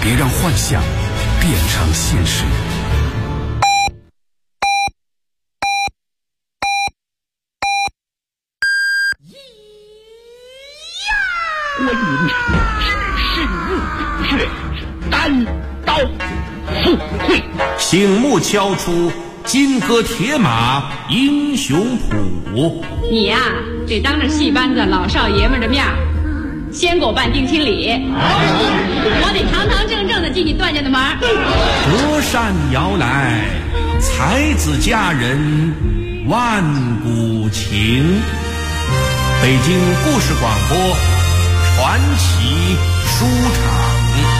别让幻想变成现实。 我引只是日月，单刀赴会。 醒目敲出金戈铁马英雄谱。 你呀，得当着戏班子老少爷们的面先给我办定亲礼，我得堂堂正正的进你段家的门。 隔山遥来，才子佳人万古情。北京故事广播传奇书场。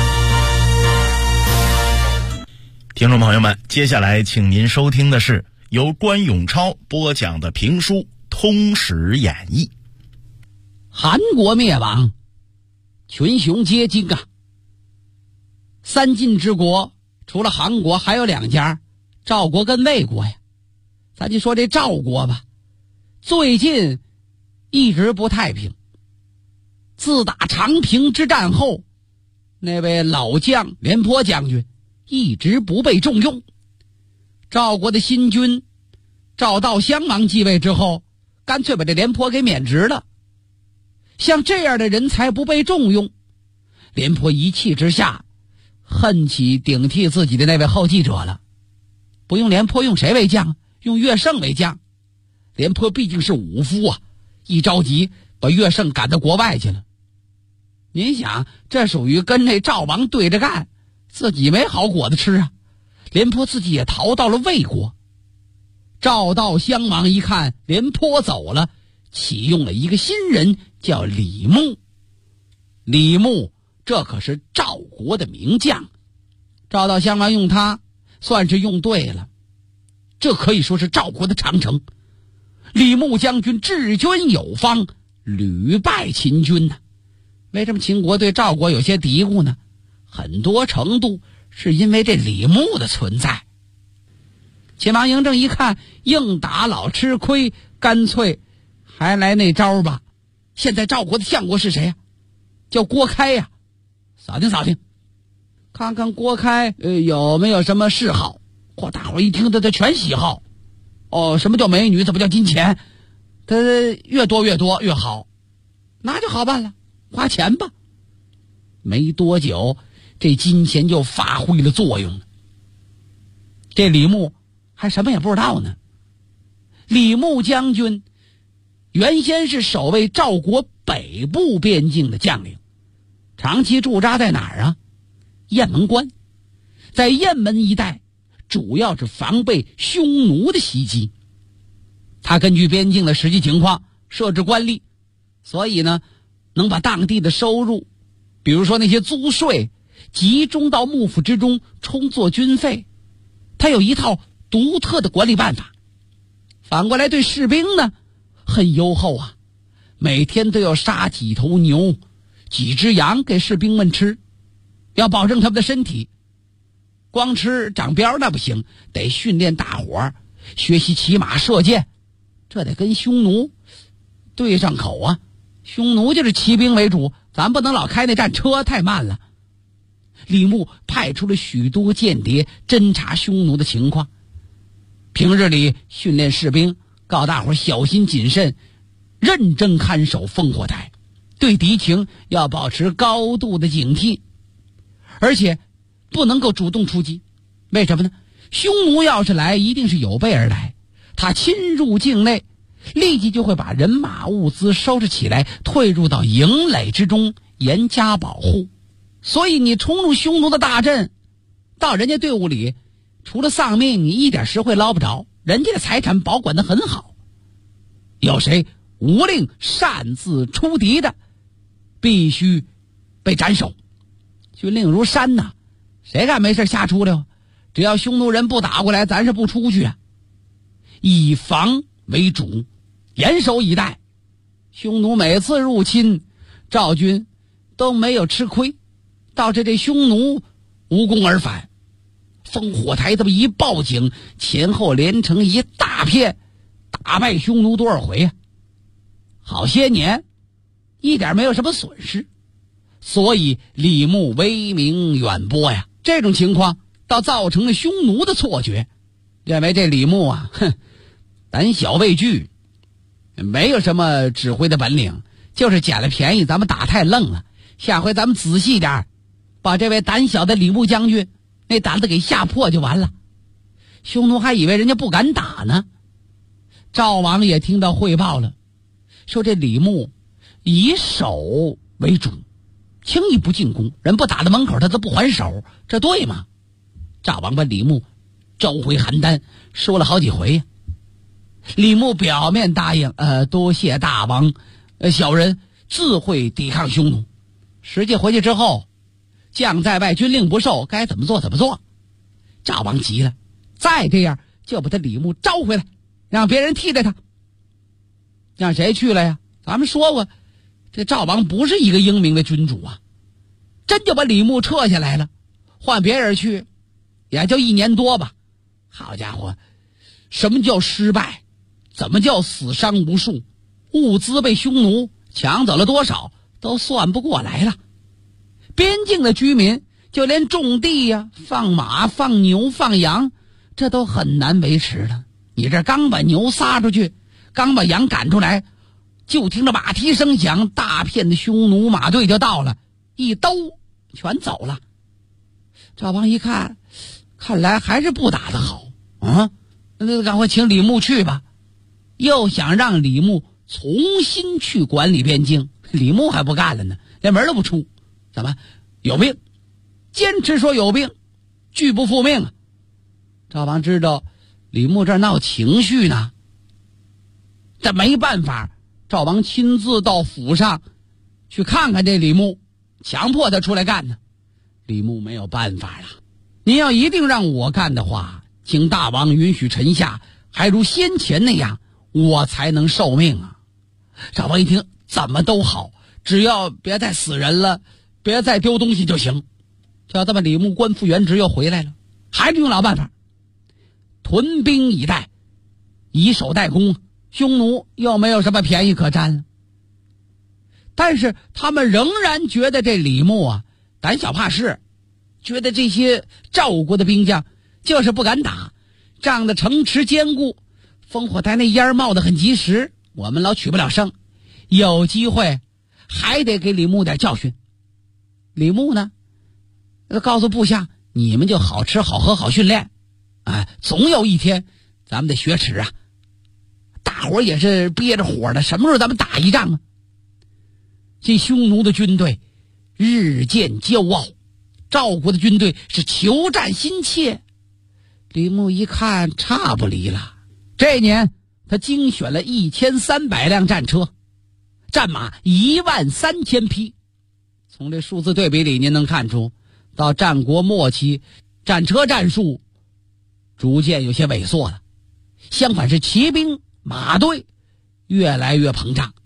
听众朋友们，接下来请您收听的是由关永超播讲的评书《通史演义》。 韩国灭亡，群雄皆惊啊！三晋之国除了韩国还有两家，赵国跟魏国呀。咱就说这赵国吧，最近一直不太平。自打长平之战后，那位老将廉颇将军一直不被重用。赵国的新君赵悼襄王继位之后，干脆把这廉颇给免职了。像这样的人才不被重用，廉颇一气之下恨起顶替自己的那位后继者了。不用廉颇，用谁为将？用乐胜为将。廉颇毕竟是武夫啊，一着急把乐胜赶到国外去了。您想，这属于跟这赵王对着干，自己没好果子吃啊。廉颇自己也逃到了魏国。赵悼襄王一看廉颇走了，启用了一个新人，叫李牧。李牧这可是赵国的名将，赵悼襄王用他算是用对了，这可以说是赵国的长城。李牧将军治军有方，屡败秦军呢。为什么秦国对赵国有些嘀咕呢？很多程度是因为这李牧的存在。秦王嬴政一看硬打老吃亏，干脆还来那招吧。现在赵国的相国是谁呀？叫郭开呀。扫听扫听，看看郭开有没有什么嗜好。大伙一听他全喜好。什么叫美女？怎么叫金钱？他越多越多越好，那就好办了，花钱吧。没多久，这金钱就发挥了作用了。这李牧还什么也不知道呢。李牧将军原先是守卫赵国北部边境的将领，长期驻扎在哪儿啊？雁门关。在雁门一带主要是防备匈奴的袭击。他根据边境的实际情况设置官吏，所以呢能把当地的收入，比如说那些租税，集中到幕府之中充作军费。他有一套独特的管理办法。反过来对士兵呢很优厚啊，每天都要杀几头牛几只羊给士兵们吃，要保证他们的身体。光吃长膘那不行，得训练大伙儿学习骑马射箭，这得跟匈奴对上口啊。匈奴就是骑兵为主，咱不能老开那战车，太慢了。李牧派出了许多间谍侦察匈奴的情况，平日里训练士兵，告大伙小心谨慎，认真看守烽火台，对敌情要保持高度的警惕，而且不能够主动出击。为什么呢？匈奴要是来，一定是有备而来，他侵入境内，立即就会把人马物资收拾起来，退入到营垒之中，严加保护。所以你冲入匈奴的大阵，到人家队伍里，除了丧命，你一点实惠捞不着，人家的财产保管得很好。有谁无令擅自出敌的，必须被斩首。军令如山呐，谁敢没事瞎出溜？只要匈奴人不打过来，咱是不出去啊。以防为主，严守以待。匈奴每次入侵，赵军都没有吃亏，导致这匈奴无功而返。烽火台这么一报警，前后连成一大片，打败匈奴多少回啊？好些年一点没有什么损失。 所以李牧威名远播呀。这种情况倒造成了匈奴的错觉，认为这李牧啊，胆小畏惧，没有什么指挥的本领，就是捡了便宜，咱们打太愣了。下回咱们仔细点，把这位胆小的李牧将军那胆子给吓破就完了。匈奴还以为人家不敢打呢。赵王也听到汇报了，说这李牧以守为主，轻易不进攻，人不打到门口他都不还手，这对吗？赵王把李牧召回邯郸，说了好几回呀。李牧表面答应，多谢大王，小人自会抵抗匈奴。实际回去之后，将在外，军令不受，该怎么做怎么做。赵王急了，再这样就把他李牧招回来，让别人替代他。让谁去了呀？咱们说过，这赵王不是一个英明的君主啊，真就把李牧撤下来了，换别人去，也就1年多吧。好家伙，什么叫失败？怎么叫死伤无数？物资被匈奴抢走了多少都算不过来了。边境的居民就连种地呀、放马、放牛、放羊，这都很难维持了。你这刚把牛撒出去，刚把羊赶出来，就听着马蹄声响，大片的匈奴马队就到了，一兜全走了。赵王一看，看来还是不打得好啊，那赶快请李牧去吧。又想让李牧重新去管理边境，李牧还不干了呢，连门都不出。怎么有病？坚持说有病，拒不复命啊！赵王知道李牧这儿闹情绪呢，这没办法，赵王亲自到府上去看看这李牧，强迫他出来干呢。李牧没有办法了，您要一定让我干的话，请大王允许臣下还如先前那样，我才能受命啊。赵王一听，怎么都好，只要别再死人了，别再丢东西就行。就这么，李牧官复原职又回来了，还是用老办法，屯兵以待，以守待攻，匈奴又没有什么便宜可占了。但是他们仍然觉得这李牧啊胆小怕事，觉得这些赵国的兵将就是不敢打，仗的城池坚固，烽火台那烟冒得很及时，我们老取不了胜，有机会还得给李牧点教训。李牧呢告诉部下，你们就好吃好喝好训练，总有一天咱们得雪耻啊。大伙也是憋着火的，什么时候咱们打一仗啊？这匈奴的军队日渐骄傲，赵国的军队是求战心切。李牧一看差不离了，这年他精选了1300辆战车，战马13000匹。从这数字对比里，您能看出到战国末期，战车战术逐渐有些萎缩了，相反是骑兵马队越来越膨胀。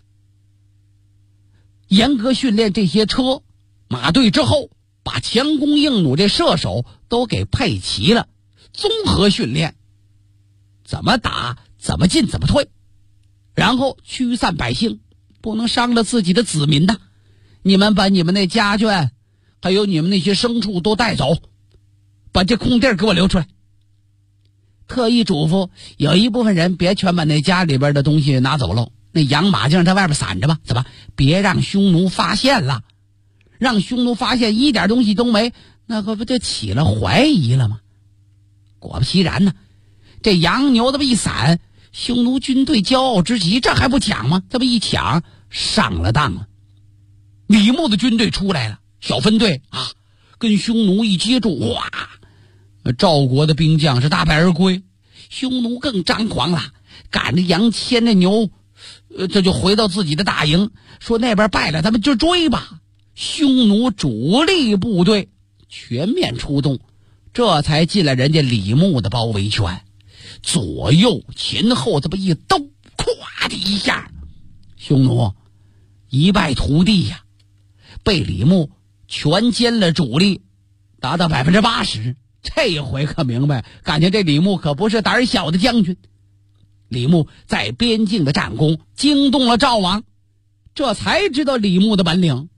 严格训练这些车马队之后，把强弓硬弩这射手都给配齐了，综合训练，怎么打怎么进怎么退，然后驱散百姓，不能伤了自己的子民的。你们把你们那家眷还有你们那些牲畜都带走，把这空地给我留出来。特意嘱咐有一部分人别全把那家里边的东西拿走喽，那羊马就让在外边散着吧，怎么别让匈奴发现了，让匈奴发现一点东西都没，那可不就起了怀疑了吗？果不其然呢，这羊牛这么一散，匈奴军队骄傲之极，这还不抢吗？这么一抢上了当了。李牧的军队出来了，小分队啊，跟匈奴一接触，哇，赵国的兵将是大败而归，匈奴更张狂了，赶着羊牵着牛，这就回到自己的大营，说那边败了咱们就追吧。匈奴主力部队全面出动，这才进了人家李牧的包围圈，左右前后这么一兜，咵的一下，匈奴一败涂地呀，被李牧全歼了主力，达到80%。这回可明白，感觉这李牧可不是胆小的将军。李牧在边境的战功惊动了赵王，这才知道李牧的本领，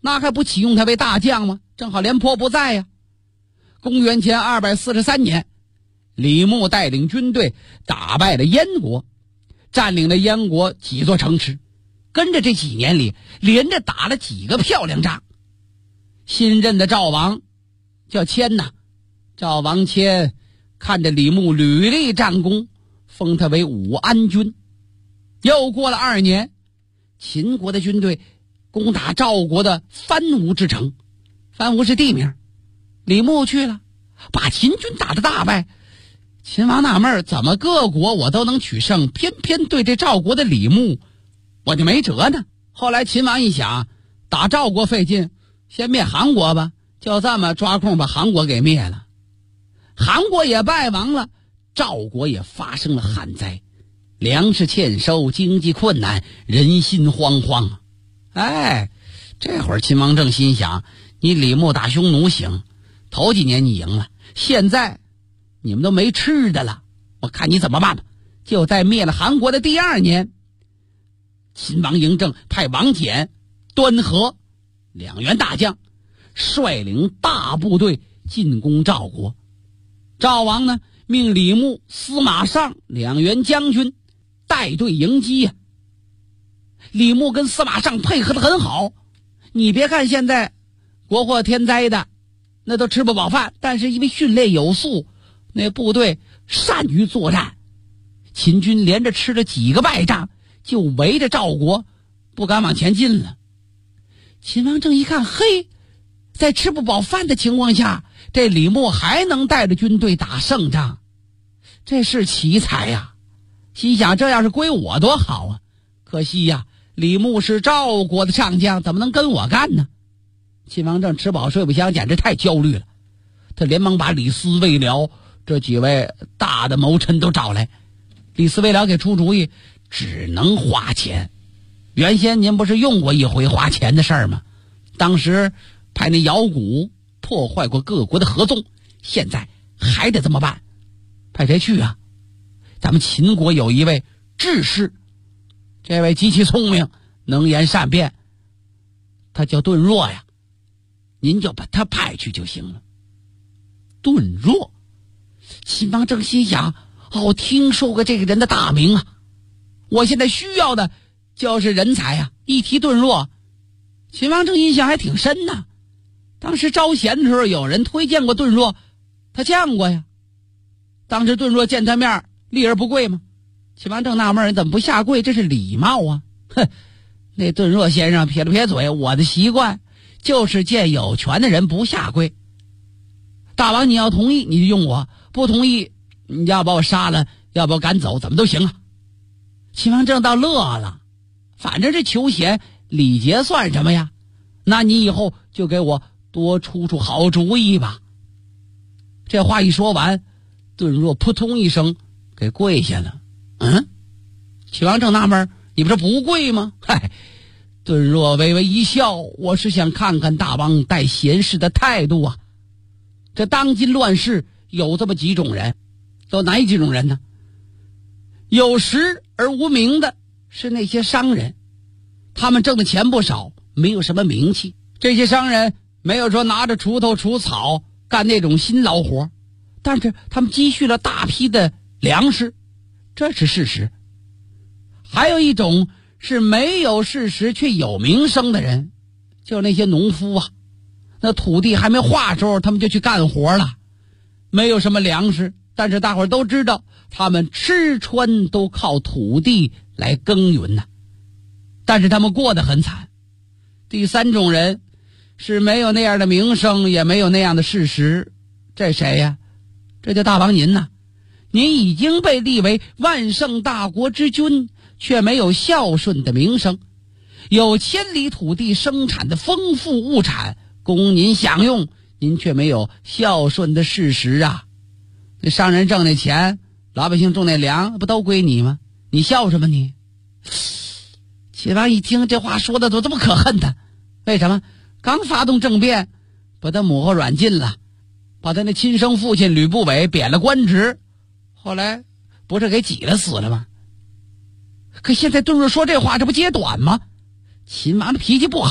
那还不启用他为大将吗？正好廉颇不在呀。公元前243年，李牧带领军队打败了燕国，占领了燕国几座城池，跟着这几年里连着打了几个漂亮仗。新任的赵王叫谦呐，赵王谦看着李牧屡立战功，封他为武安君。又过了2年，秦国的军队攻打赵国的番吴之城，番吴是地名，李牧去了，把秦军打得大败。秦王纳闷，怎么各国我都能取胜，偏偏对这赵国的李牧我就没辙呢？后来秦王一想，打赵国费劲，先灭韩国吧，就这么抓空把韩国给灭了。韩国也败亡了，赵国也发生了旱灾，粮食欠收，经济困难，人心惶惶。这会儿秦王政心想，你李牧打匈奴行，头几年你赢了，现在你们都没吃的了，我看你怎么办吧。就在灭了韩国的第2年，秦王嬴政派王翦、端和2员大将率领大部队进攻赵国。赵王呢，命李牧、司马尚2员将军带队迎击呀。李牧跟司马尚配合得很好，你别看现在国祸天灾的，那都吃不饱饭，但是因为训练有素，那部队善于作战。秦军连着吃了几个败仗，就围着赵国不敢往前进了。秦王政一看，嘿，在吃不饱饭的情况下，这李牧还能带着军队打胜仗，这是奇才呀。心想，这要是归我多好啊，可惜呀，李牧是赵国的上将，怎么能跟我干呢？秦王政吃饱睡不香，简直太焦虑了。他连忙把李斯、魏辽这几位大的谋臣都找来。李斯、魏辽给出主意，只能花钱。原先您不是用过一回花钱的事儿吗？当时派那姚贾破坏过各国的合纵，现在还得这么办。派谁去啊？咱们秦国有一位智士，这位极其聪明，能言善辩，他叫顿若呀，您就把他派去就行了。顿若，秦王政心想，听说过这个人的大名啊，我现在需要的就是人才啊。一提顿若，秦王政印象还挺深呢。当时招贤的时候，有人推荐过顿若，他见过呀。当时顿若见他面，立而不跪吗？秦王政纳闷，人怎么不下跪？这是礼貌啊。那顿若先生撇了撇嘴，我的习惯就是见有权的人不下跪。大王你要同意你就用我，不同意你要把我杀了，要把我赶走，怎么都行啊。秦王政倒乐了，反正这求贤礼节算什么呀？那你以后就给我多出出好主意吧。这话一说完，顿若扑通一声给跪下了。秦王政纳闷，你不是不跪吗？顿若微微一笑，我是想看看大王待贤士的态度啊。这当今乱世有这么几种人，都哪几种人呢？有实而无名的是那些商人，他们挣的钱不少，没有什么名气。这些商人没有说拿着锄头除草干那种辛劳活，但是他们积蓄了大批的粮食，这是事实。还有一种是没有事实却有名声的人，就是那些农夫啊，那土地还没化的时候他们就去干活了，没有什么粮食，但是大伙儿都知道他们吃穿都靠土地来耕耘呢，但是他们过得很惨。第三种人是没有那样的名声，也没有那样的事实，这谁呀？这叫大王您呐。您已经被立为万圣大国之君，却没有孝顺的名声，有千里土地生产的丰富物产供您享用，您却没有孝顺的事实啊。这商人挣那钱，老百姓种那粮，不都归你吗？你孝什么你？秦王一听这话说的都这么可恨他，为什么？刚发动政变，把他母后软禁了，把他那亲生父亲吕不韦贬了官职，后来不是给挤了死了吗？可现在顿若说这话，这不揭短吗？秦王的脾气不好，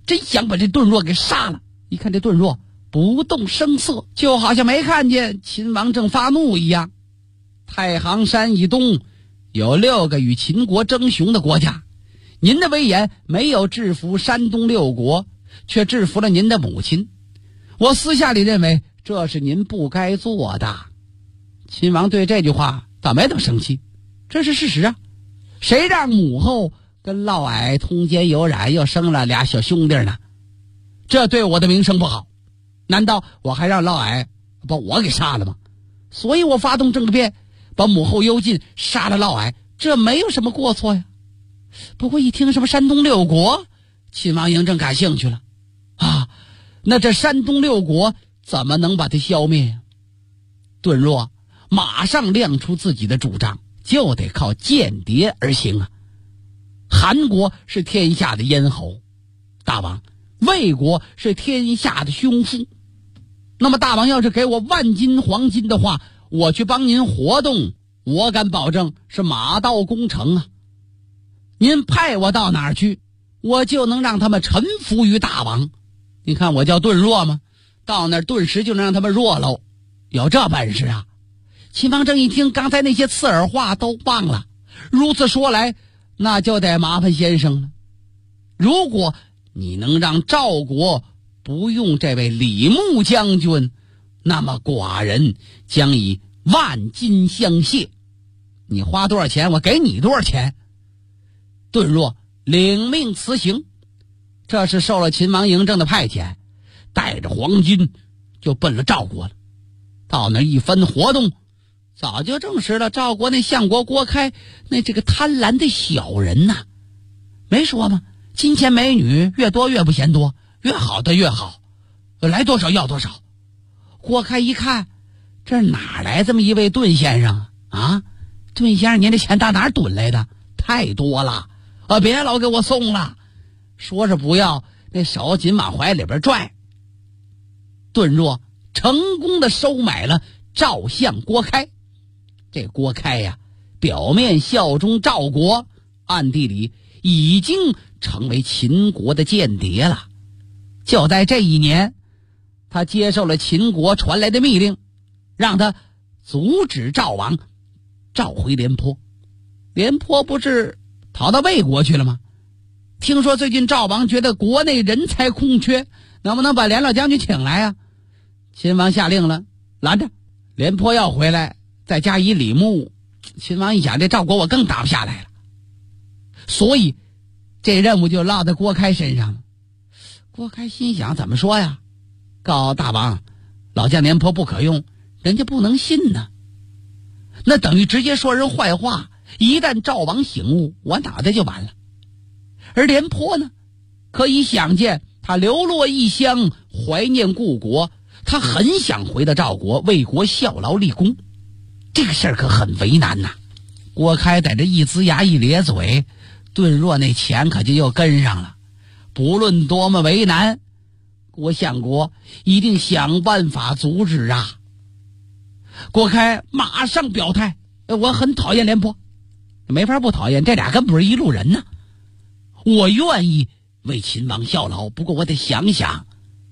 真想把这顿若给杀了。一看这顿若不动声色，就好像没看见秦王正发怒一样。太行山以东有6个与秦国争雄的国家，您的威严没有制服山东6国，却制服了您的母亲。我私下里认为这是您不该做的。秦王对这句话倒没怎么生气，这是事实啊。谁让母后跟嫪毐通奸有染，又生了俩小兄弟呢？这对我的名声不好。难道我还让嫪毐把我给杀了吗？所以我发动政变，把母后幽禁，杀了嫪毐，这没有什么过错呀。不过一听什么山东6国，秦王嬴政感兴趣了啊，那这山东6国怎么能把它消灭呀？顿若马上亮出自己的主张，就得靠间谍而行啊。韩国是天下的咽喉，大王，魏国是天下的胸腹。那么大王要是给我万斤黄金的话，我去帮您活动，我敢保证是马到功成啊。您派我到哪儿去，我就能让他们臣服于大王。你看我叫顿若吗？到那儿顿时就能让他们弱喽，有这本事啊！秦王政一听刚才那些刺耳话都忘了，如此说来，那就得麻烦先生了。如果你能让赵国不用这位李牧将军，那么寡人将以万金相谢。你花多少钱，我给你多少钱。顿若领命辞行，这是受了秦王嬴政的派遣，带着黄金就奔了赵国了。到那一番活动，早就证实了赵国那相国郭开那这个贪婪的小人呐。没说吗？金钱美女越多越不嫌多，越好的越好，来多少要多少。郭开一看，这哪来这么一位顿先生啊？顿先生，您这钱到哪儿囤来的？太多了啊！别老给我送了。说是不要，那手紧往怀里边拽。顿若成功的收买了赵相郭开。这郭开呀，表面效忠赵国，暗地里已经成为秦国的间谍了。就在这一年，他接受了秦国传来的密令，让他阻止赵王召回廉颇。廉颇不是逃到魏国去了吗？听说最近赵王觉得国内人才空缺，能不能把连老将军请来啊？秦王下令了，拦着。廉颇要回来，再加以李牧，秦王一想，这赵国我更打不下来了，所以这任务就落在郭开身上了。郭开心想，怎么说呀？告大王，老将廉颇不可用，人家不能信呢。那等于直接说人坏话，一旦赵王醒悟，我脑袋就完了。而廉颇呢，可以想见他流落异乡，怀念故国，他很想回到赵国为国效劳立功。这个事儿可很为难呐。郭开在这一呲牙一咧嘴，顿若那钱可就又跟上了。不论多么为难，郭相国一定想办法阻止啊。郭开马上表态，我很讨厌廉颇。没法不讨厌，这俩根本不是一路人呢。我愿意为秦王效劳，不过我得想想。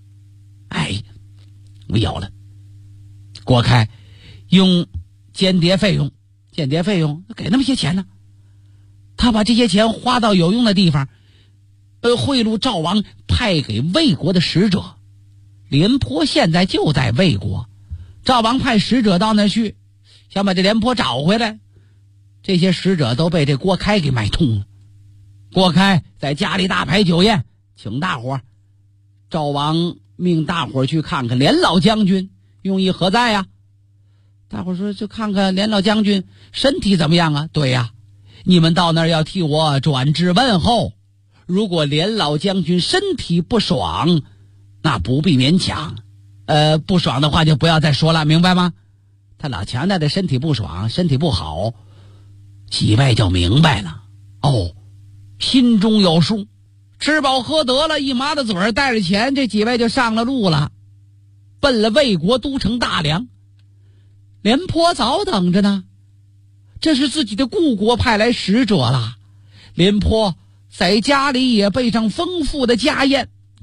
我有了。郭开用间谍费用给那么些钱呢，他把这些钱花到有用的地方，贿赂赵王派给魏国的使者。廉颇现在就在魏国，赵王派使者到那去，想把这廉颇找回来，这些使者都被这郭开给买通了。郭开在家里大摆酒宴，请大伙。赵王命大伙去看看连老将军，用意何在呀？大伙说，就看看连老将军身体怎么样啊？对呀，你们到那儿要替我转至问候。如果连老将军身体不爽，那不必勉强。不爽的话就不要再说了，明白吗？他老强调的身体不爽，身体不好，几位就明白了。心中有数。吃饱喝得了，一麻的嘴儿，带着钱，这几位就上了路了，奔了魏国都城大梁。廉颇早等着呢，这是自己的故国派来使者了。廉颇在家里也备上丰富的家宴，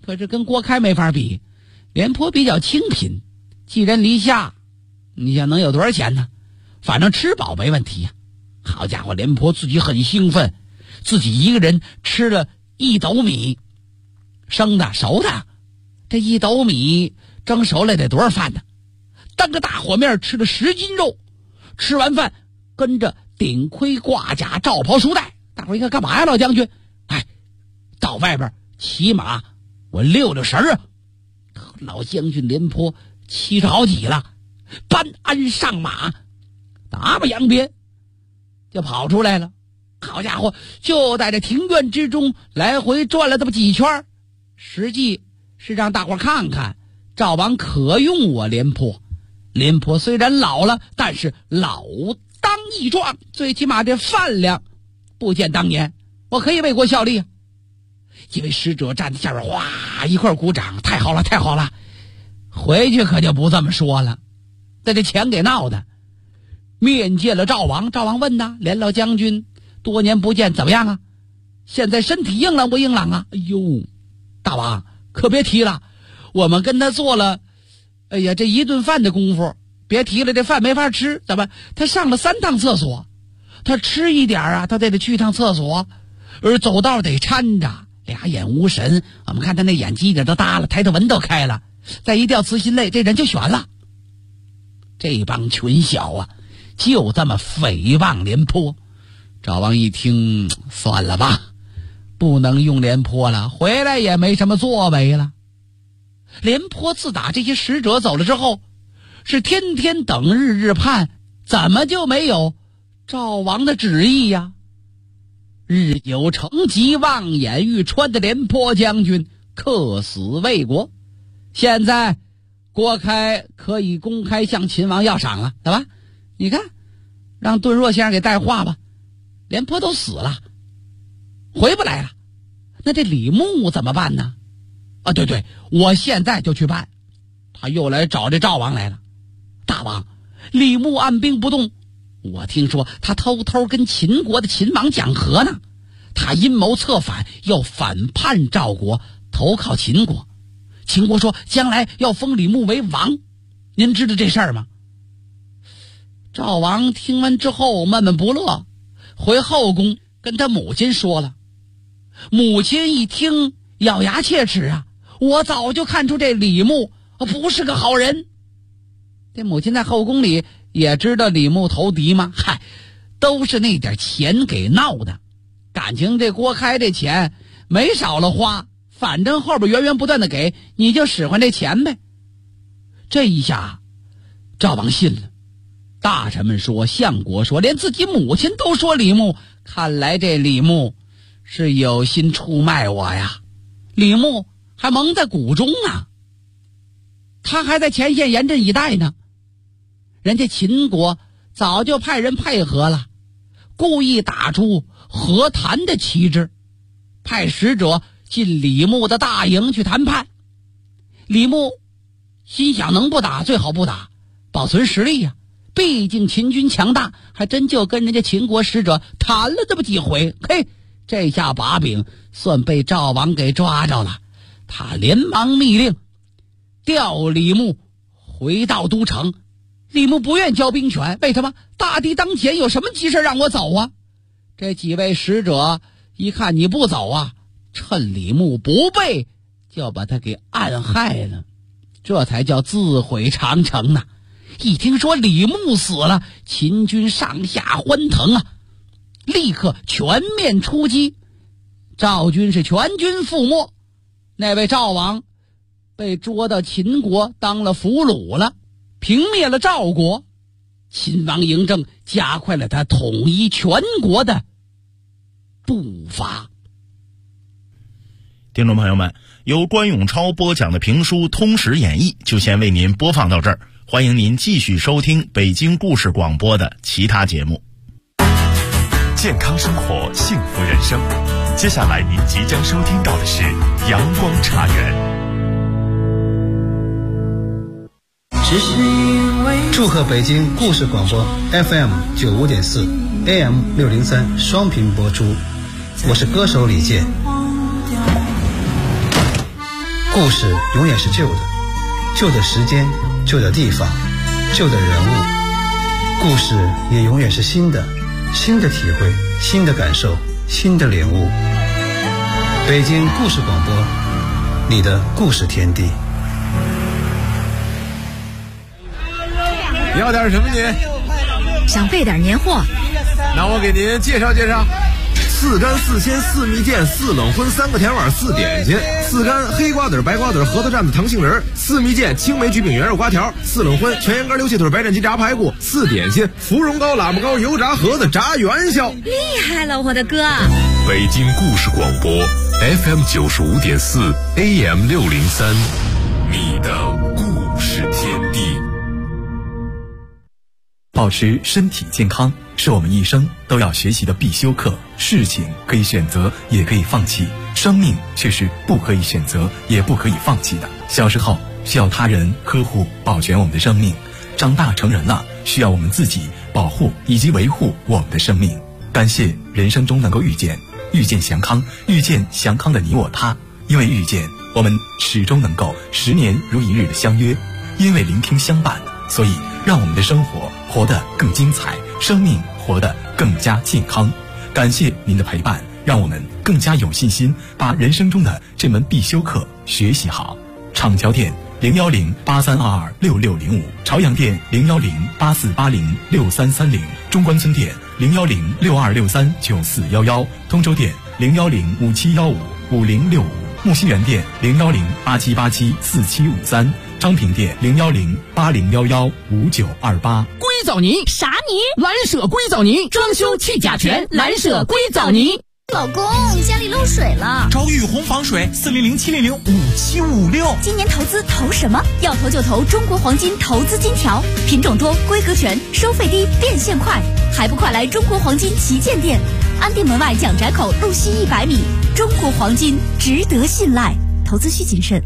可是跟郭开没法比，廉颇比较清贫，寄人篱下，你想能有多少钱呢？反正吃饱没问题呀。好家伙，廉颇自己很兴奋，自己一个人吃了1斗米，生的熟的，这1斗米蒸熟了得多少饭呢？当个大火面吃了10斤肉，吃完饭跟着顶盔挂甲罩袍束带，大伙一看干嘛呀，老将军？到外边骑马我溜溜神啊！老将军廉颇气着好几了，搬鞍上马，打把扬鞭就跑出来了。好家伙，就在这庭院之中来回转了这么几圈，实际是让大伙看看赵王可用我廉颇。廉颇虽然老了，但是老当益壮，最起码这饭量不见当年，我可以为国效力啊！几位使者站在下边，哗一块鼓掌，太好了太好了。回去可就不这么说了，在这钱给闹的。面见了赵王，赵王问呐：连老将军多年不见怎么样啊？现在身体硬朗不硬朗啊？哎呦，大王可别提了，我们跟他做了这一顿饭的功夫，别提了，这饭没法吃。怎么他上了3趟厕所，他吃一点啊他得去趟厕所，而走道得搀着，俩眼无神，我们看他那眼犄角都耷了，抬头纹都开了，再一掉慈心泪，这人就悬了。这帮群小啊就这么诽谤廉颇。赵王一听，算了吧，不能用廉颇了，回来也没什么作为了。廉颇自打这些使者走了之后，是天天等，日日盼，怎么就没有赵王的旨意呀？日久成疾，望眼欲穿的廉颇将军客死魏国，现在郭开可以公开向秦王要赏了，对吧？你看，让顿若先生给带话吧。廉颇都死了，回不来了，那这李牧怎么办呢？对，我现在就去办。他又来找这赵王来了。大王，李牧按兵不动，我听说他偷偷跟秦国的秦王讲和呢，他阴谋策反，要反叛赵国，投靠秦国。秦国说将来要封李牧为王，您知道这事儿吗？赵王听完之后闷闷不乐，回后宫跟他母亲说了。母亲一听咬牙切齿啊，我早就看出这李牧不是个好人。这母亲在后宫里也知道李牧投敌吗？都是那点钱给闹的。感情这郭开这钱没少了花，反正后边源源不断的给，你就使唤这钱呗。这一下赵王信了，大臣们说，相国说，连自己母亲都说李牧，看来这李牧是有心出卖我呀。李牧还蒙在鼓中呢，他还在前线严阵以待呢。人家秦国早就派人配合了，故意打出和谈的旗帜，派使者进李牧的大营去谈判。李牧心想，能不打最好不打，保存实力呀。毕竟秦军强大，还真就跟人家秦国使者谈了这么几回。这下把柄算被赵王给抓着了。他连忙密令调李牧回到都城。李牧不愿交兵权，为什么？大敌当前，有什么急事让我走啊？这几位使者一看你不走啊，趁李牧不备就把他给暗害了，这才叫自毁长城呢。一听说李牧死了，秦军上下欢腾啊，立刻全面出击。赵军是全军覆没，那位赵王被捉到秦国当了俘虏了，平灭了赵国。秦王嬴政加快了他统一全国的步伐。 听众朋友们，由关永超播讲的评书《通史演义》就先为您播放到这儿，欢迎您继续收听北京故事广播的其他节目。 健康生活，幸福人生。接下来您即将收听到的是阳光茶园。 祝贺北京故事广播 FM95.4 AM603 双频播出，我是歌手李健。 故事永远是旧的，旧的时间，旧的地方，旧的人物。故事也永远是新的，新的体会，新的感受，新的领悟。北京故事广播，你的故事天地。 要点什么您？ 想备点年货。 那我给您介绍介绍。4干4鲜4蜜饯4冷荤3个甜碗4点心，4干黑瓜子白瓜子核桃蘸子糖杏仁，4蜜饯青梅焗饼圆肉瓜条，4冷荤全羊肝溜蟹腿白斩鸡炸排骨，4点心芙蓉糕喇叭糕油炸盒子炸元宵。 厉害了，我的哥！ 北京故事广播 FM 95.4 AM 603，你的故事天地。 保持身体健康是我们一生都要学习的必修课。事情可以选择，也可以放弃，生命却是不可以选择，也不可以放弃的。小时候需要他人呵护保全我们的生命，长大成人了需要我们自己保护以及维护我们的生命。感谢人生中能够遇见祥康，遇见祥康的你我他。因为遇见，我们始终能够10年如一日的相约；因为聆听相伴，所以让我们的生活活得更精彩，生命活得更加健康。感谢您的陪伴，让我们更加有信心把人生中的这门必修课学习好。厂桥店01083226605，朝阳店01084806330，中关村店01062639411，通州店01057155065，木樨园店01087874753，昌平店01080115928。 硅藻泥啥泥？ 蓝舍硅藻泥，装修去甲醛，蓝舍硅藻泥。 老公，家里漏水了， 找雨虹防水400-700-5756。 今年投资投什么？要投就投中国黄金投资金条，品种多，规格全，收费低，变现快，还不快来中国黄金旗舰店，安定门外蒋宅口路西100米。中国黄金值得信赖，投资需谨慎。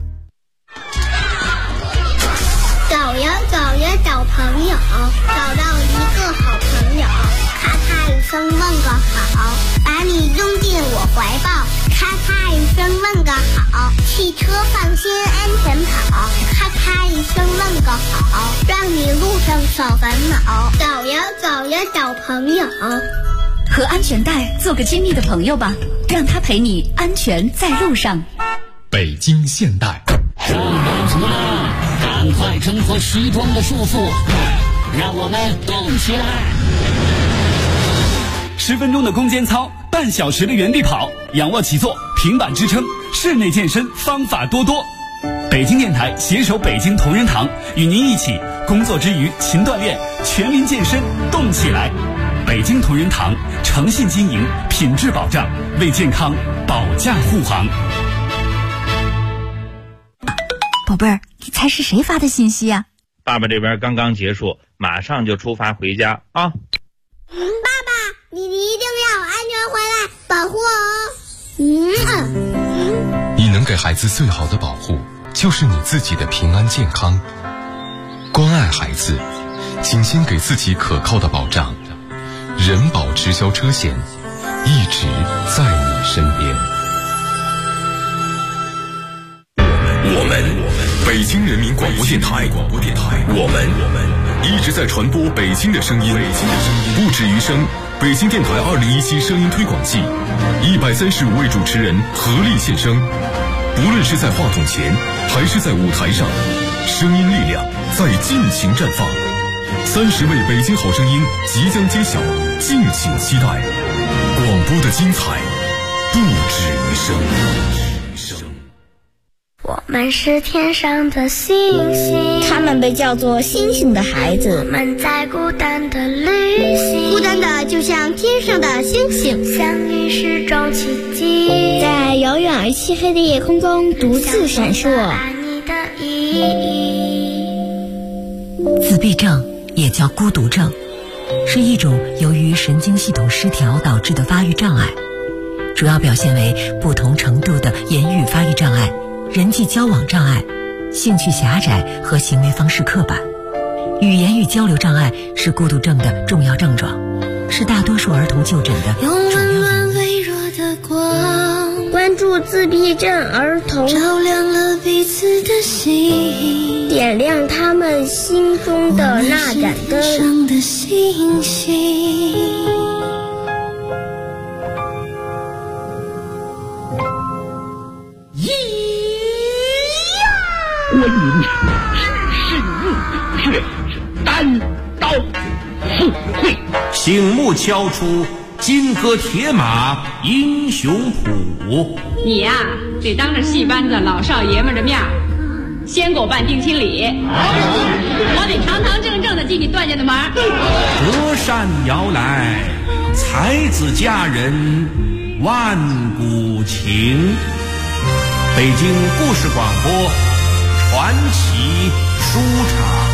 走呀走呀找朋友，找到一个好朋友，咔咔一声问个好，把你拥进我怀抱，咔咔一声问个好，汽车放心安全跑，咔咔一声问个好，让你路上少烦恼。走呀走呀找朋友， 和安全带做个亲密的朋友吧，让他陪你安全在路上。 北京现代出门出门赶快挣脱西装的束缚，让我们动起来。 10分钟的攻坚操，半小时的原地跑，仰卧起坐，平板支撑，室内健身方法多多。北京电台携手北京同仁堂，与您一起工作之余勤锻炼，全民健身动起来。北京同仁堂诚信经营，品质保障，为健康保驾护航。 宝贝儿，你猜是谁发的信息啊？ 爸爸这边刚刚结束，马上就出发回家啊！ 爸爸，你一定要安全回来，保护我哦。 你能给孩子最好的保护，就是你自己的平安健康。关爱孩子，精心给自己可靠的保障。人保直销车险，一直在你身边。我们北京人民广播电台，我们一直在传播北京的声音，不止于声。北京电台2017声音推广季，135位主持人合力献声，不论是在话筒前还是在舞台上，声音力量在尽情绽放。30位北京好声音即将揭晓，敬请期待。广播的精彩不止于声。 我们是天上的星星， 他们被叫做星星的孩子。 我们在孤单的旅行， 孤单的就像天上的星星， 相遇是种奇迹， 在遥远而漆黑的夜空中独自闪烁。 你的意义。 自闭症也叫孤独症，是一种由于神经系统失调导致的发育障碍，主要表现为不同程度的言语发育障碍、人际交往障碍、兴趣狭窄和行为方式刻板。语言与交流障碍是孤独症的重要症状，是大多数儿童就诊的主要原因。 温柔的光， 关注助自闭症儿童， 照亮了彼此的心， 点亮他们心中的那盏灯。 上的星星。 我饮是日月，单刀赴会。 醒目敲出金戈铁马英雄谱。 你呀，得当着戏班子老少爷们的面先给我办定亲礼，我得堂堂正正的进你段家的门。 隔山遥来，才子佳人万古情。北京故事广播传奇书场。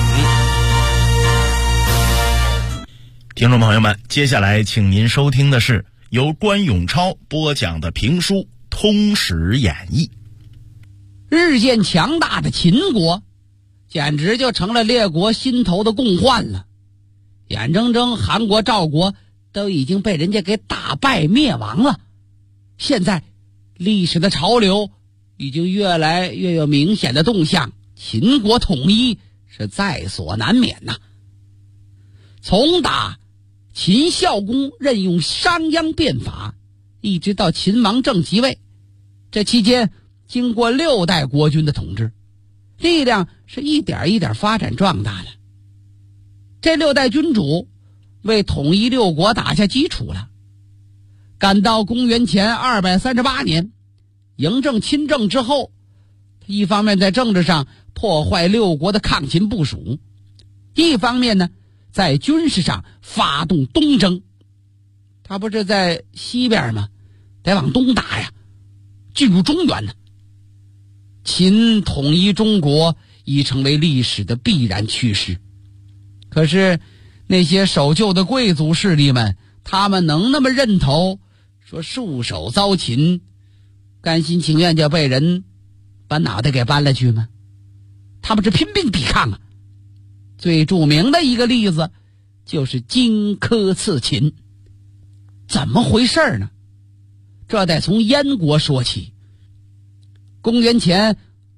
听众朋友们，接下来请您收听的是由关永超播讲的评书《通史演义》。 日渐强大的秦国简直就成了列国心头的共患了，眼睁睁韩国、赵国都已经被人家给打败灭亡了。现在历史的潮流已经越来越有明显的动向，秦国统一是在所难免呐。从打秦孝公任用商鞅变法，一直到秦王政即位，这期间经过6代国君的统治，力量是一点一点发展壮大的。这6代君主为统一6国打下基础了。赶到公元前238年，嬴政亲政之后，一方面在政治上破坏6国的抗秦部署，一方面呢，在军事上发动东征。他不是在西边吗？得往东打呀，进入中原呢。秦统一中国已成为历史的必然趋势。可是那些守旧的贵族势力们，他们能那么认头说束手遭擒，甘心情愿就被人把脑袋给搬了去吗？他们是拼命抵抗啊。最著名的一个例子就是荆轲刺秦。怎么回事呢？这得从燕国说起。公元前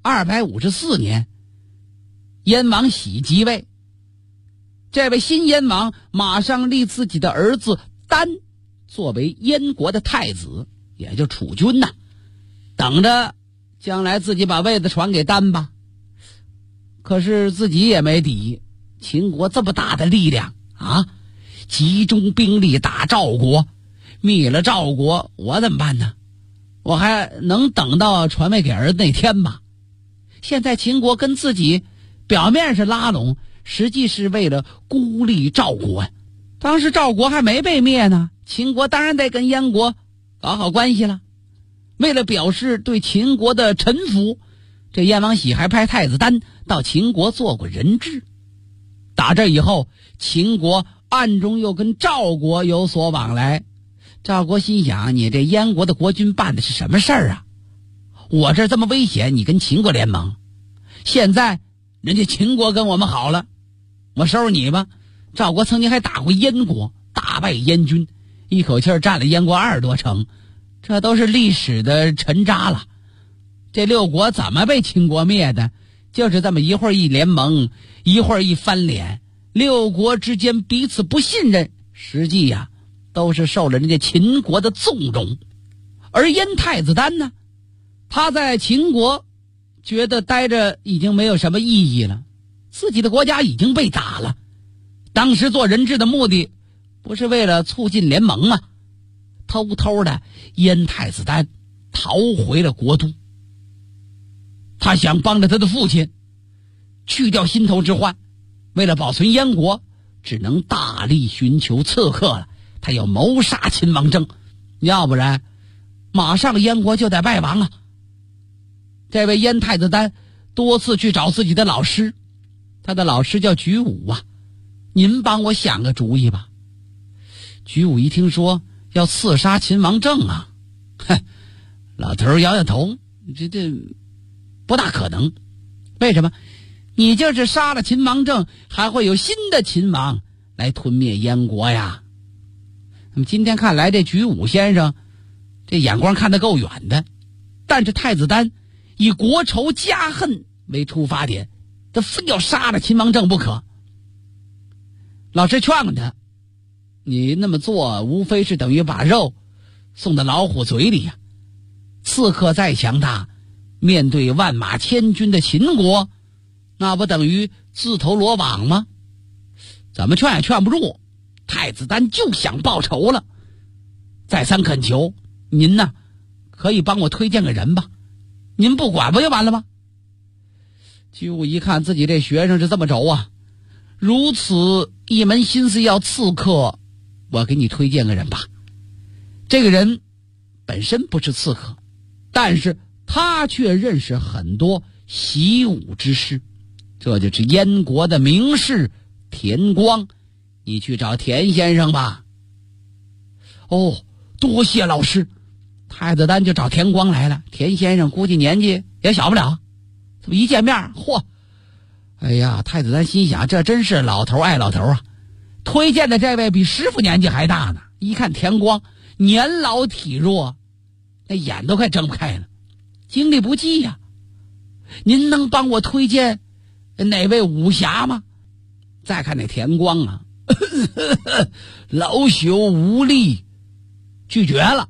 254年，燕王喜即位，这位新燕王马上立自己的儿子丹作为燕国的太子，也就储君呐，等着将来自己把位子传给丹吧。可是自己也没底，秦国这么大的力量啊，集中兵力打赵国，灭了赵国，我怎么办呢？我还能等到传位给儿子那天吗？现在秦国跟自己表面是拉拢，实际是为了孤立赵国。当时赵国还没被灭呢，秦国当然得跟燕国搞好关系了。为了表示对秦国的臣服，这燕王喜还派太子丹到秦国做过人质。打这以后，秦国暗中又跟赵国有所往来。赵国心想，你这燕国的国君办的是什么事儿啊？我这么危险，你跟秦国联盟，现在人家秦国跟我们好了，我收拾你吧。赵国曾经还打过燕国，大败燕军，一口气占了燕国20多城，这都是历史的沉渣了。这6国怎么被秦国灭的？就是这么一会儿一联盟，一会儿一翻脸，6国之间彼此不信任，实际呀，都是受了人家秦国的纵容。而燕太子丹呢，他在秦国觉得待着已经没有什么意义了，自己的国家已经被打了。当时做人质的目的不是为了促进联盟吗？偷偷的燕太子丹逃回了国都。他想帮着他的父亲去掉心头之患，为了保存燕国，只能大力寻求刺客了。他要谋杀秦王政，要不然马上燕国就得败亡啊。这位燕太子丹多次去找自己的老师，他的老师叫举武啊，您帮我想个主意吧。举武一听说要刺杀秦王政啊，老头摇摇头，这不大可能。为什么？你就是杀了秦王政，还会有新的秦王来吞灭燕国呀。那么今天看来，这举武先生这眼光看得够远的。 但是太子丹以国仇家恨为出发点，他非要杀了秦王政不可。老师劝问他，你那么做无非是等于把肉送到老虎嘴里呀。刺客再强大，面对万马千军的秦国，那不等于自投罗网吗？怎么劝也劝不住，太子丹就想报仇了，再三恳求您呢，可以帮我推荐个人吧，您不管不就完了吗？就一看自己这学生是这么轴啊，如此一门心思要刺客，我给你推荐个人吧。这个人本身不是刺客，但是他却认识很多习武之士，这就是燕国的名士田光，你去找田先生吧。哦，多谢老师。太子丹就找田光来了，田先生估计年纪也小不了，这么一见面，嚯！哎呀，太子丹心想，这真是老头爱老头啊！推荐的这位比师傅年纪还大呢。一看田光年老体弱，那眼都快睁不开了，精力不济呀。您能帮我推荐哪位武侠吗？再看那田光啊，老朽无力，拒绝了。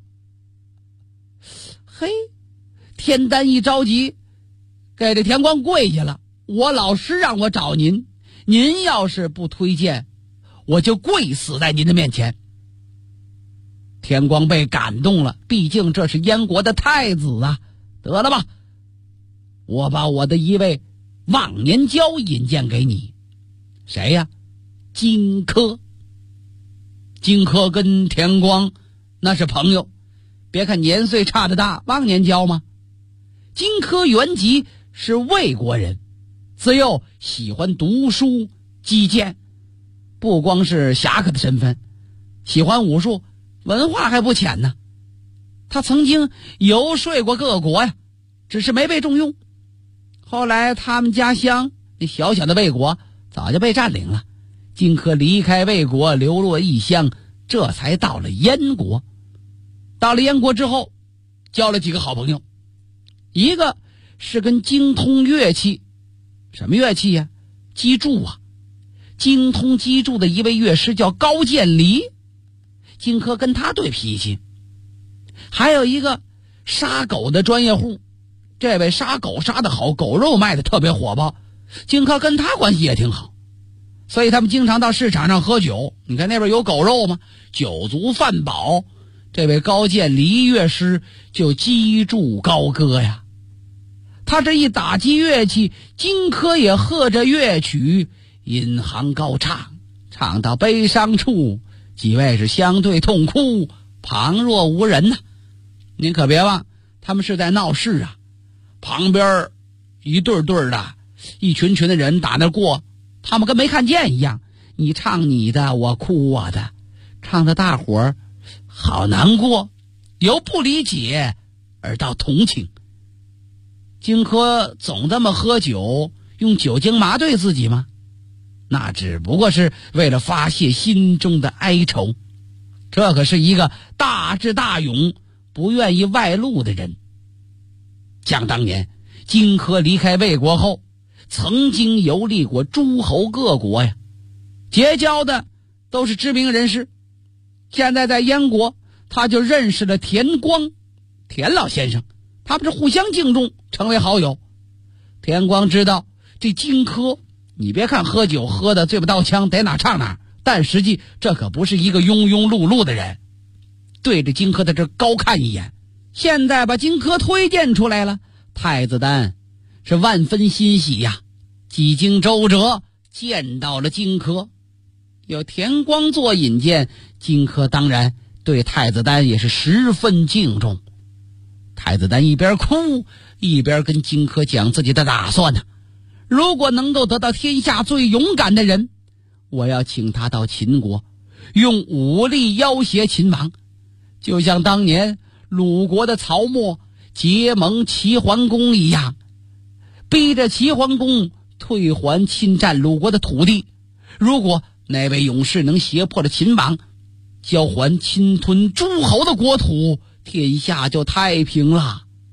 嘿，田丹一着急，给这田光跪下了。我老师让我找您，您要是不推荐，我就跪死在您的面前。田光被感动了，毕竟这是燕国的太子啊。得了吧，我把我的一位忘年交引荐给你。谁呀？荆轲。荆轲跟田光那是朋友，别看年岁差得大，忘年交吗？荆轲原籍是魏国人，自幼喜欢读书击剑，不光是侠客的身份，喜欢武术，文化还不浅呢。他曾经游说过各国呀，只是没被重用。后来他们家乡那小小的魏国早就被占领了，荆轲离开魏国，流落异乡，这才到了燕国。到了燕国之后，交了几个好朋友，一个是跟精通乐器，什么乐器呀？击筑啊，精通击筑的一位乐师叫高渐离，荆轲跟他对脾气。还有一个杀狗的专业户，这位杀狗杀得好，狗肉卖得特别火爆，荆轲跟他关系也挺好，所以他们经常到市场上喝酒。你看那边有狗肉吗？酒足饭饱，这位高渐离乐师就击筑高歌呀。他这一打击乐器，荆轲也和着乐曲引吭高唱，唱到悲伤处，几位是相对痛哭，旁若无人呐。您可别忘，他们是在闹市啊，旁边一对对的，一群群的人打那过，他们跟没看见一样，你唱你的，我哭我的，唱的大伙儿好难过，由不理解而到同情。荆轲总这么喝酒，用酒精麻醉自己吗？那只不过是为了发泄心中的哀愁。这可是一个大智大勇、不愿意外露的人。想当年荆轲离开魏国后，曾经游历过诸侯各国呀，结交的都是知名人士。现在在燕国，他就认识了田光，田老先生，他们是互相敬重，成为好友。田光知道这荆轲，你别看喝酒喝的嘴巴刀枪，逮哪唱哪，但实际这可不是一个庸庸碌碌的人。对着荆轲在这高看一眼，现在把荆轲推荐出来了，太子丹是万分欣喜呀。几经周折，见到了荆轲，有田光做引荐，荆轲当然对太子丹也是十分敬重。太子丹一边哭一边跟荆轲讲自己的打算呢。如果能够得到天下最勇敢的人，我要请他到秦国，用武力要挟秦王，就像当年鲁国的曹沫结盟齐桓公一样，逼着齐桓公退还侵占鲁国的土地。如果那位勇士能胁迫了秦王，交还侵吞诸侯的国土，天下就太平了。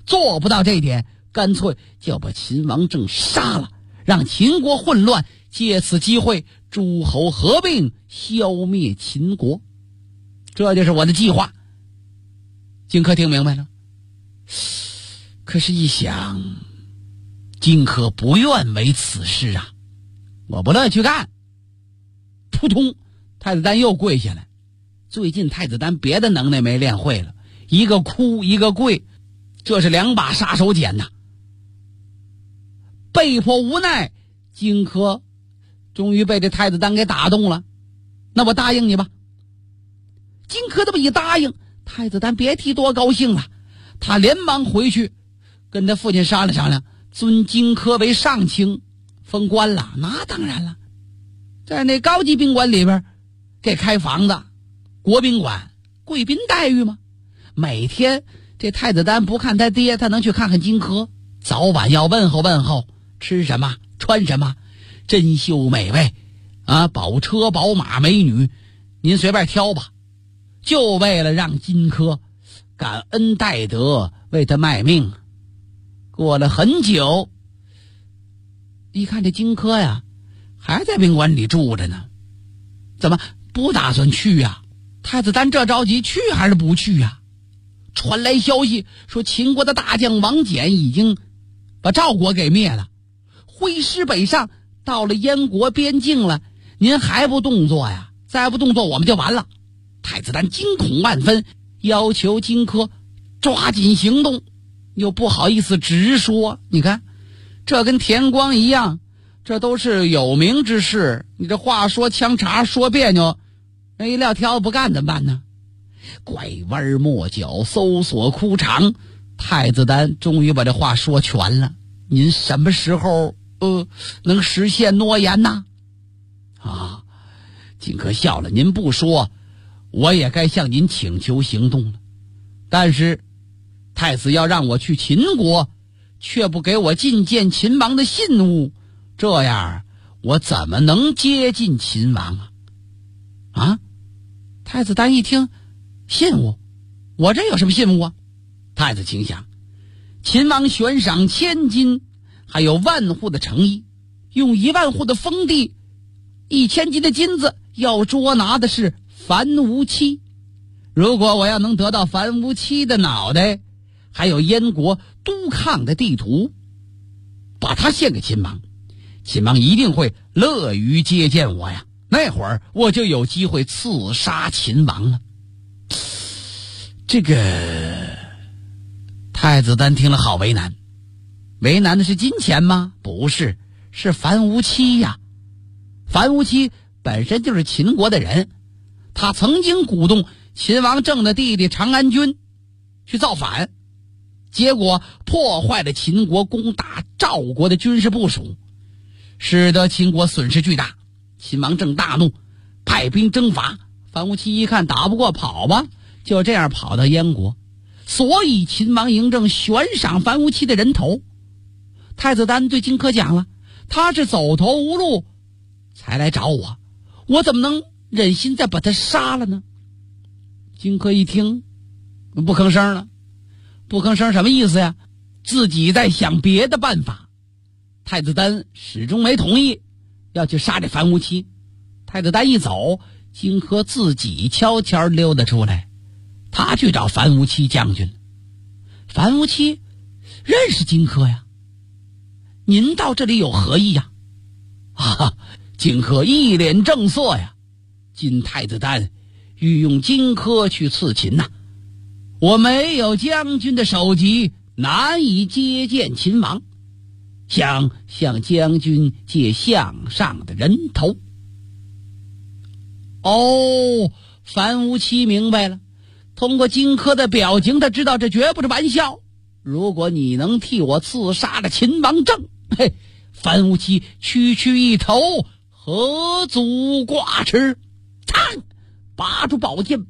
做不到这一点，干脆就把秦王政杀了，让秦国混乱，借此机会诸侯合并，消灭秦国。这就是我的计划。荆轲听明白了，可是一想，荆轲不愿为此事啊，我不乐意去干。扑通，太子丹又跪下来。最近太子丹别的能耐没练会了，一个哭一个跪，这是2把杀手锏呐。被迫无奈，荆轲终于被这太子丹给打动了。那我答应你吧。荆轲这么一答应，太子丹别提多高兴了，他连忙回去跟他父亲商量商量，尊荆轲为上卿，封官了。那当然了，在那高级宾馆里边给开房子，国宾馆，贵宾待遇吗？每天这太子丹不看他爹，他能去看看荆轲，早晚要问候问候，吃什么穿什么，珍馐美味啊，宝车宝马美女您随便挑吧，就为了让荆轲感恩戴德，为他卖命。过了很久，一看这荆轲呀还在宾馆里住着呢，怎么不打算去呀？太子丹这着急，去还是不去呀？传来消息说秦国的大将王翦已经把赵国给灭了，挥师北上，到了燕国边境了，您还不动作呀？再不动作我们就完了。太子丹惊恐万分，要求荆轲抓紧行动，又不好意思直说。你看这跟田光一样，这都是有名之士，你这话说腔茬说别扭，人一撂挑子不干怎么办呢？拐弯抹角，搜索枯肠，太子丹终于把这话说全了。您什么时候能实现诺言呢？啊，荆轲笑了，您不说我也该向您请求行动了。但是太子要让我去秦国，却不给我觐见秦王的信物，这样我怎么能接近秦王啊？啊！太子丹一听，信物？我这有什么信物啊？太子请想，秦王悬赏1000金，还有万户的诚意，用1万户的封地，1000斤的金子，要捉拿的是樊无期。如果我要能得到樊无期的脑袋，还有燕国都抗的地图，把它献给秦王，秦王一定会乐于接见我呀。那会儿我就有机会刺杀秦王了。这个太子丹听了好为难，为难的是金钱吗？不是，是樊无期呀。樊无期本身就是秦国的人，他曾经鼓动秦王政的弟弟长安君去造反，结果破坏了秦国攻打赵国的军事部署，使得秦国损失巨大。秦王政大怒，派兵征伐。樊无期一看打不过，跑吧，就这样跑到燕国。所以秦王嬴政悬赏樊无期的人头。太子丹对荆轲讲了，他是走投无路才来找我，我怎么能忍心再把他杀了呢？荆轲一听不吭声了。不吭声什么意思呀？自己在想别的办法。太子丹始终没同意要去杀这樊无期。太子丹一走，荆轲自己悄悄溜达出来，他去找樊无期将军。樊无期认识荆轲呀，您到这里有何意呀？啊，荆轲一脸正色呀，今太子丹欲用荆轲去刺秦呐，我没有将军的首级，难以接见秦王，想向将军借项上的人头。哦，樊无期明白了，通过荆轲的表情，他知道这绝不是玩笑。如果你能替我刺杀了秦王政，嘿，樊无期区区一头何足挂齿。噌，拔出宝剑，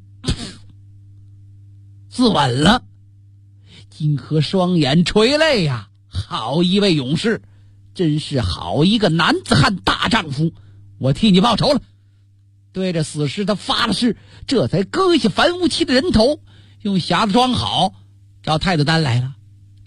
自刎了。荆轲双眼垂泪呀，好一位勇士，真是好一个男子汉大丈夫，我替你报仇了。对着死尸他发了誓，这才割下樊无期的人头，用匣子装好，找太子丹来了。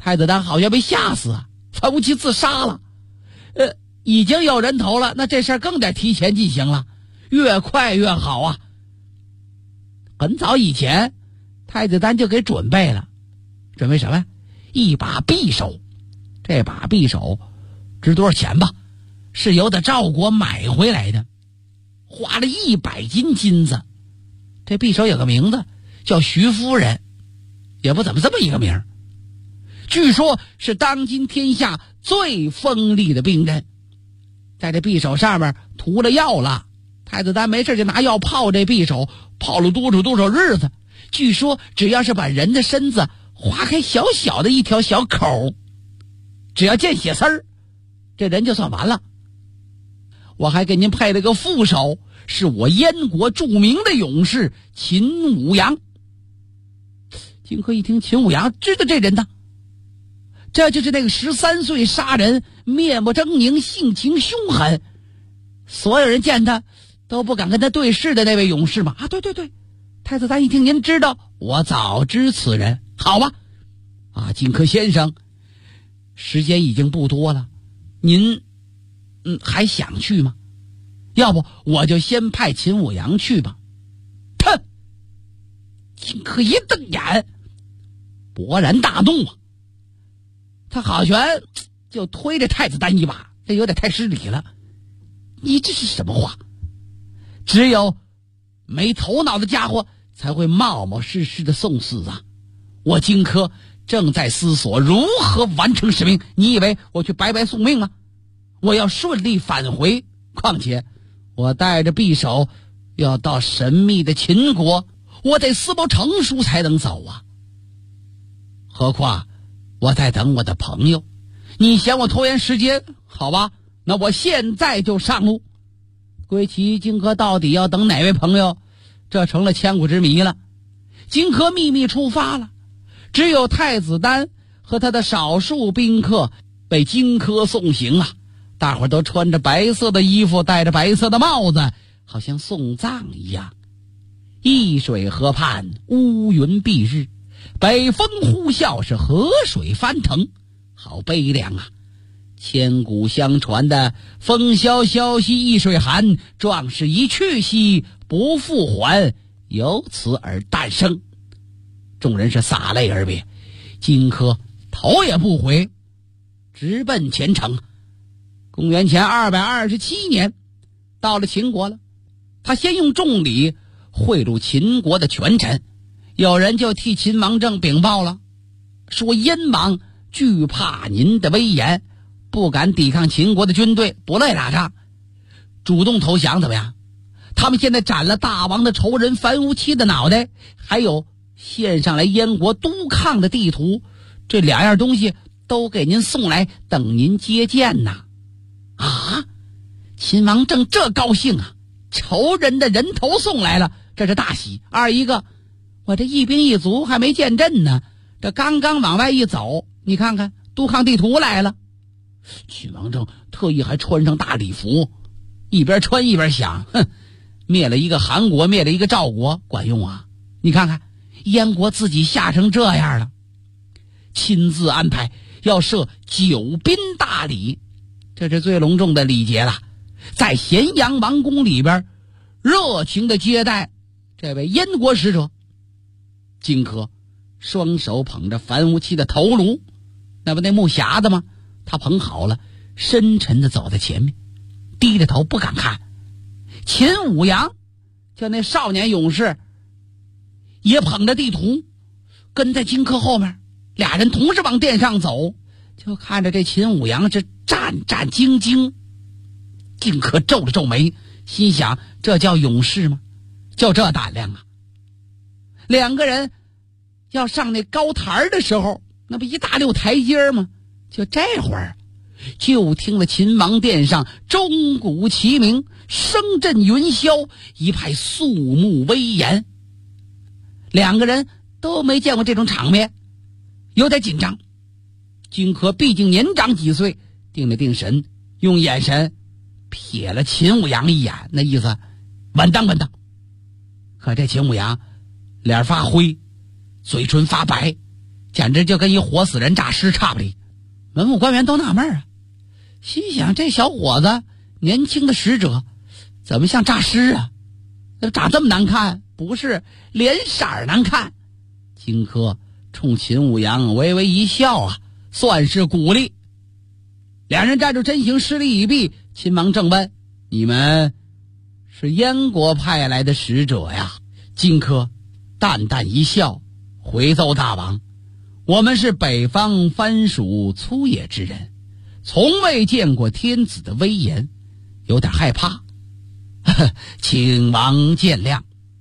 太子丹好像被吓死啊，范无期自杀了。已经有人头了，那这事儿更得提前进行了，越快越好啊。很早以前，太子丹就给准备了，准备什么？一把匕首。这把匕首值多少钱吧？是由赵国买回来的，花了100斤金子。这匕首有个名字叫徐夫人，也不怎么这么一个名，据说是当今天下最锋利的兵刃。在这匕首上面涂了药了，太子丹没事就拿药泡这匕首，泡了多少日子。据说只要是把人的身子划开小小的一条小口，只要见血丝儿，这人就算完了。我还给您配了个副手，是我燕国著名的勇士秦舞阳。荆轲一听秦舞阳，知道这人呢，这就是那个13岁杀人、面目狰狞、性情凶狠，所有人见他都不敢跟他对视的那位勇士嘛。啊，对，太子丹一听您知道，我早知此人。好吧，荆轲先生，时间已经不多了，您还想去吗？要不我就先派秦舞阳去吧。哼！荆轲一瞪眼，勃然大怒啊！他好拳就推着太子丹一把，这有点太失礼了。你这是什么话？只有没头脑的家伙才会冒冒失失的送死啊！我荆轲正在思索如何完成使命，你以为我去白白送命吗？我要顺利返回，况且我带着匕首要到神秘的秦国，我得私谋成熟才能走啊。何况我在等我的朋友，你嫌我拖延时间？好吧，那我现在就上路。归期荆轲到底要等哪位朋友，这成了千古之谜了。荆轲秘密出发了，只有太子丹和他的少数宾客被荆轲送行啊。大伙都穿着白色的衣服，戴着白色的帽子，好像送葬一样。易水河畔乌云蔽日，北风呼啸，是河水翻腾，好悲凉啊！千古相传的风萧萧兮易水寒，壮士一去兮不复还，由此而诞生。众人是洒泪而别，荆轲头也不回，直奔前城。公元前227年，到了秦国了。他先用重礼贿赂秦国的权臣，有人就替秦王政禀报了，说燕王惧怕您的威严，不敢抵抗秦国的军队，不乐意打仗，主动投降怎么样？他们现在斩了大王的仇人樊於期的脑袋，还有献上来燕国督亢的地图，这2样东西都给您送来，等您接见呐。啊！秦王政这高兴啊，仇人的人头送来了，这是大喜。二一个，我这一兵一卒还没见阵呢，这刚刚往外一走，你看看督亢地图来了。秦王政特意还穿上大礼服，一边穿一边想，灭了一个韩国，灭了一个赵国，管用啊！你看看燕国自己吓成这样了，亲自安排要设9宾大礼，这是最隆重的礼节了，在咸阳王宫里边热情的接待这位燕国使者。荆轲双手捧着樊於期的头颅，那不那木匣子吗？他捧好了，深沉的走在前面，低着头不敢看。秦舞阳就那少年勇士也捧着地图，跟在荆轲后面，俩人同时往殿上走，就看着这秦舞阳是战战兢兢。荆轲皱了皱眉，心想这叫勇士吗？就这胆量啊！两个人要上那高台的时候，那不一大溜台阶吗？就这会儿，就听了秦王殿上钟鼓齐鸣，声震云霄，一派肃穆威严。两个人都没见过这种场面，有点紧张。荆轲毕竟年长几岁，定了定神，用眼神瞥了秦舞阳一眼，那意思稳当稳当。可这秦舞阳脸发灰，嘴唇发白， 简直就跟一活死人诈尸差不离。文武官员都纳闷啊，心想这小伙子年轻的使者怎么像诈尸啊？长这么难看？不是，脸色难看。荆轲冲秦舞阳微微一笑啊，算是鼓励。两人站住阵型，施礼已毕。秦王正问：你们是燕国派来的使者呀？荆轲淡淡一笑，回奏大王，我们是北方藩属粗野之人，从未见过天子的威严，有点害怕，请王见谅。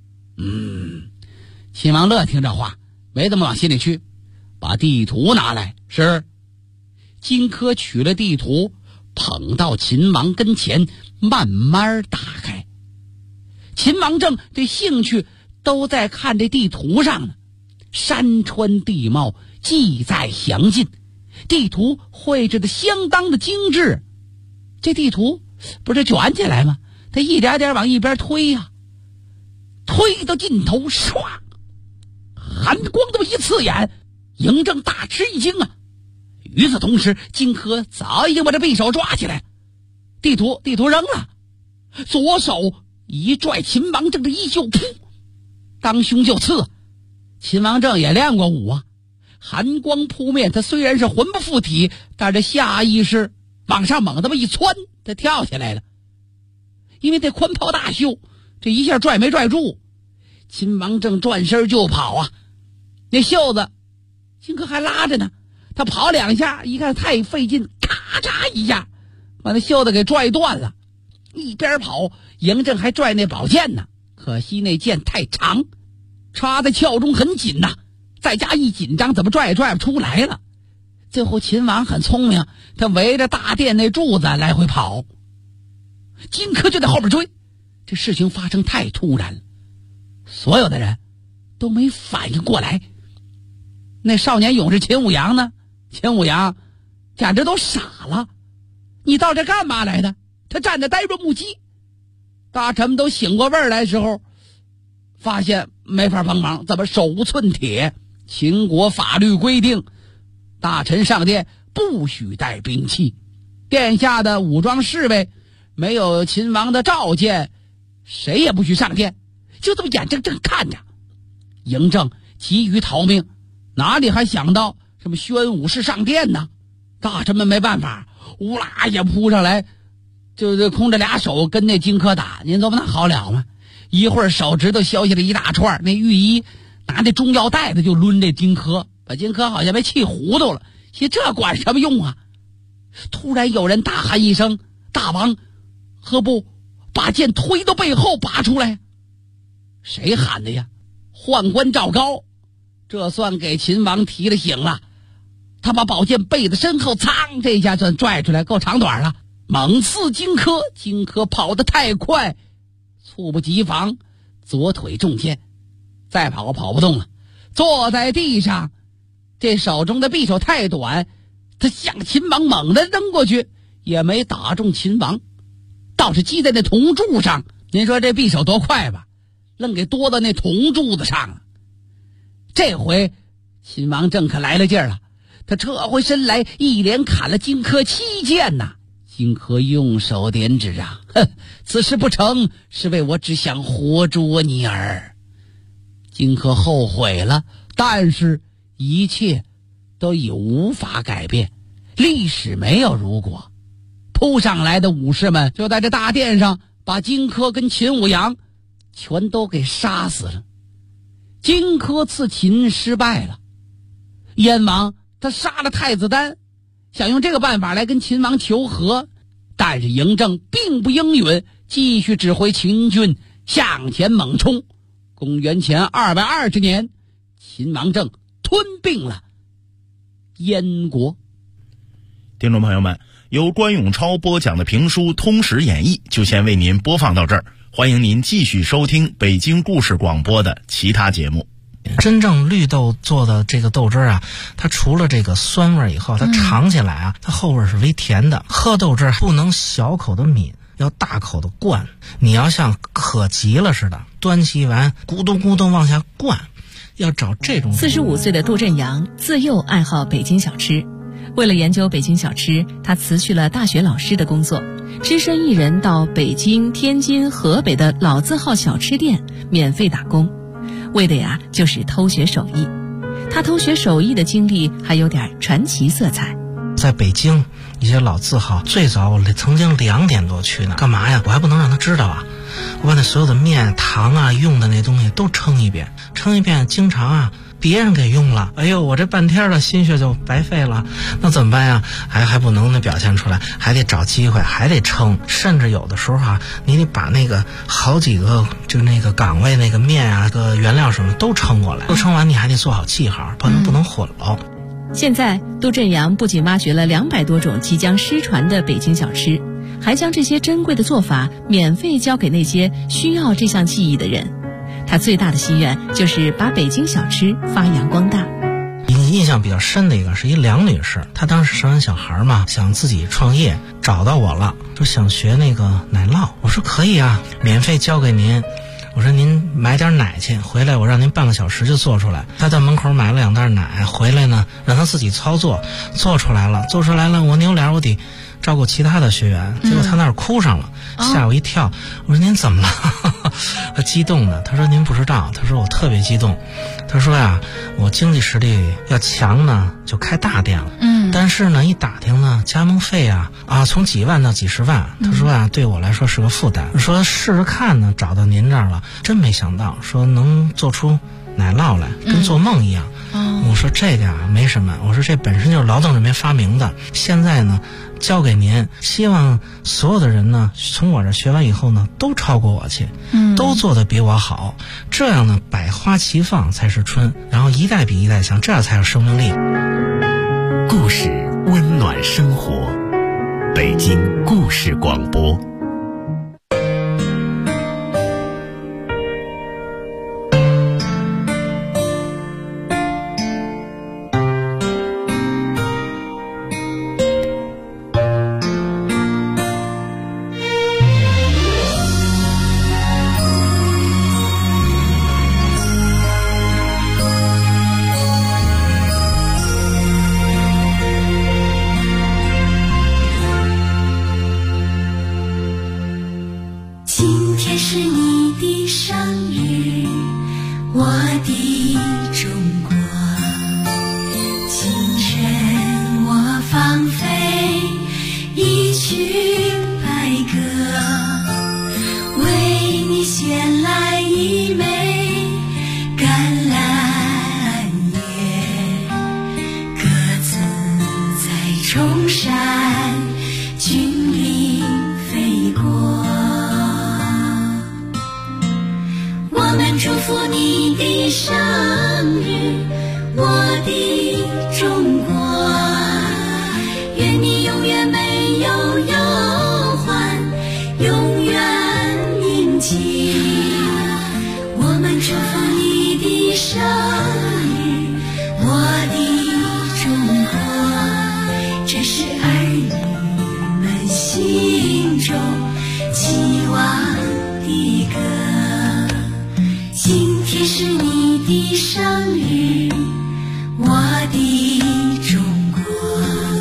秦王乐听这话，没怎么往心里去，把地图拿来。是。荆轲取了地图，捧到秦王跟前，慢慢打开。秦王正这兴趣都在看这地图上呢，山川地貌记载详尽，地图绘制的相当的精致。这地图不是卷起来吗？他一点点往一边推呀，推到尽头，唰，寒光这么一刺眼，嬴政大吃一惊啊！与此同时，荆轲早已经把这匕首抓起来，地图扔了，左手一拽秦王政的衣袖，噗，当胸就刺。秦王政也练过武啊，寒光扑面，他虽然是魂不附体，但是下意识往上猛这么一窜，他跳下来了。因为这宽袍大袖，这一下拽没拽住，秦王政转身就跑啊，那袖子荆轲还拉着呢，他跑两下，一看太费劲，咔嚓一下把那袖子给拽断了。一边跑，嬴政还拽那宝剑呢，可惜那剑太长，插在鞘中很紧呐，再加一紧张，怎么拽也拽不出来了。最后秦王很聪明，他围着大殿那柱子来回跑，荆轲就在后边追。这事情发生太突然了，所有的人都没反应过来。那少年勇士秦舞阳呢？秦舞阳简直都傻了，你到这干嘛来的？他站着呆若木鸡。大臣们都醒过味儿来的时候，发现没法帮忙，怎么手无寸铁？秦国法律规定，大臣上殿不许带兵器，殿下的武装侍卫没有秦王的召见，谁也不许上殿。就这么眼睁睁看着，嬴政急于逃命，哪里还想到什么宣武士上殿呢？大臣们没办法，乌拉也扑上来，就空着俩手跟那荆轲打。您琢磨那好了吗？一会儿手指头削下来一大串，那御医拿那中药袋子就抡这荆轲，把荆轲好像被气糊涂了。这管什么用啊？突然有人大喊一声：大王，何不把剑推到背后拔出来？谁喊的呀？宦官赵高。这算给秦王提了醒了，他把宝剑背在身后，噌，这一下算拽出来，够长短了，猛刺荆轲。荆轲跑得太快，猝不及防，左腿中箭，再跑不动了，坐在地上。这手中的匕首太短，他向秦王猛地扔过去，也没打中秦王，倒是击在那铜柱上。您说这匕首多快吧，愣给多到那铜柱子上了。这回秦王政可来了劲儿了，他撤回身来，一连砍了荆轲7剑呐。荆轲用手点指啊，此事不成，是为我只想活捉你耳。荆轲后悔了，但是一切都已无法改变，历史没有如果。扑上来的武士们就在这大殿上把荆轲跟秦舞阳全都给杀死了。荆轲刺秦失败了，燕王他杀了太子丹，想用这个办法来跟秦王求和，但是嬴政并不应允，继续指挥秦军向前猛冲。公元前220年，秦王政吞并了燕国。 听众朋友们，由关永超播讲的评书《通史演义》就先为您播放到这儿，欢迎您继续收听北京故事广播的其他节目。 真正绿豆做的这个豆汁啊，它除了这个酸味以后，它尝起来啊，它后味是微甜的。喝豆汁不能小口的抿，要大口的灌。你要像渴急了似的，端起完咕咚咕咚往下灌， 要找这种。 45岁的杜振阳自幼爱好北京小吃，为了研究北京小吃，他辞去了大学老师的工作，只身一人到北京、天津、河北的老字号小吃店免费打工，为的呀就是偷学手艺。他偷学手艺的经历还有点传奇色彩。 在北京一些老字号，最早我曾经2点多去呢，干嘛呀？我还不能让他知道啊！我把那所有的面、糖啊、用的那东西都称一遍，经常啊别人给用了，哎呦，我这半天的心血就白费了，那怎么办呀？还不能表现出来，还得找机会，还得称，甚至有的时候啊，你得把那个好几个就那个岗位那个面啊、个原料什么都称过来，都称完你还得做好记号，不能混了。 现在杜振阳不仅挖掘了200多种即将失传的北京小吃，还将这些珍贵的做法免费教给那些需要这项技艺的人。他最大的心愿就是把北京小吃发扬光大。 印象比较深的一个是一梁女士，她当时生完小孩嘛，想自己创业，找到我了，说想学那个奶酪。我说可以啊，免费教给您。我说您买点奶去，回来我让您半个小时就做出来。他在门口买了2袋奶，回来呢让他自己操作，做出来了，我扭脸我得照顾其他的学员，结果他那儿哭上了，吓我一跳。我说您怎么了？他激动的，他说您不知道，他说我特别激动，他说呀，我经济实力要强呢就开大店了，但是呢一打听呢加盟费啊从几万到几十万，他说啊对我来说是个负担，说试着看呢找到您这儿了，真没想到说能做出奶酪来，跟做梦一样。我说这个没什么，我说这本身就是劳动人民发明的，现在呢交给您，希望所有的人呢从我这学完以后呢都超过我去，都做得比我好，这样呢百花齐放才是春，然后一代比一代强，这样才有生命力。 故事温暖生活，北京故事广播。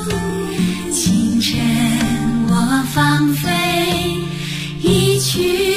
放飞一曲